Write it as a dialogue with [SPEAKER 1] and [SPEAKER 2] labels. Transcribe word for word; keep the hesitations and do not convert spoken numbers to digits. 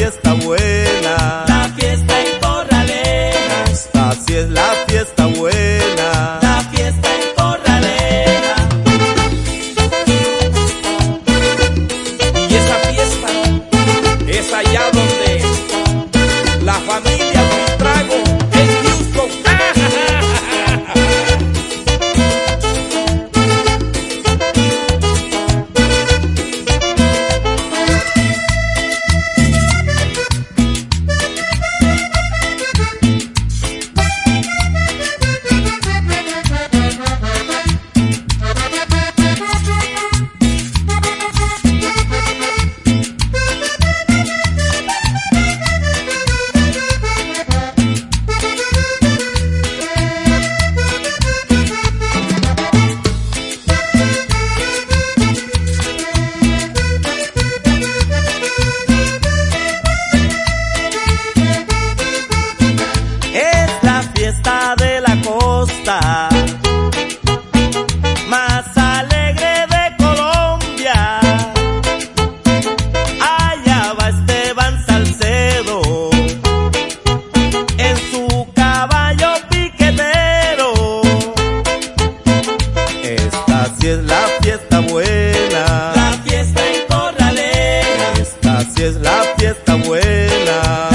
[SPEAKER 1] fiesta buena.
[SPEAKER 2] La fiesta en Corraleja.
[SPEAKER 1] Esta sí es la fiesta buena.
[SPEAKER 2] La fiesta en Corraleja.
[SPEAKER 3] Y esa fiesta es allá donde la familia Buitrago en Houston.
[SPEAKER 1] Fiesta de la costa, más alegre de Colombia. Allá va Esteban Salcedo en su caballo piquetero. Esta sí es la fiesta buena.
[SPEAKER 2] La fiesta en Corraleja.
[SPEAKER 1] Esta sí es la fiesta buena.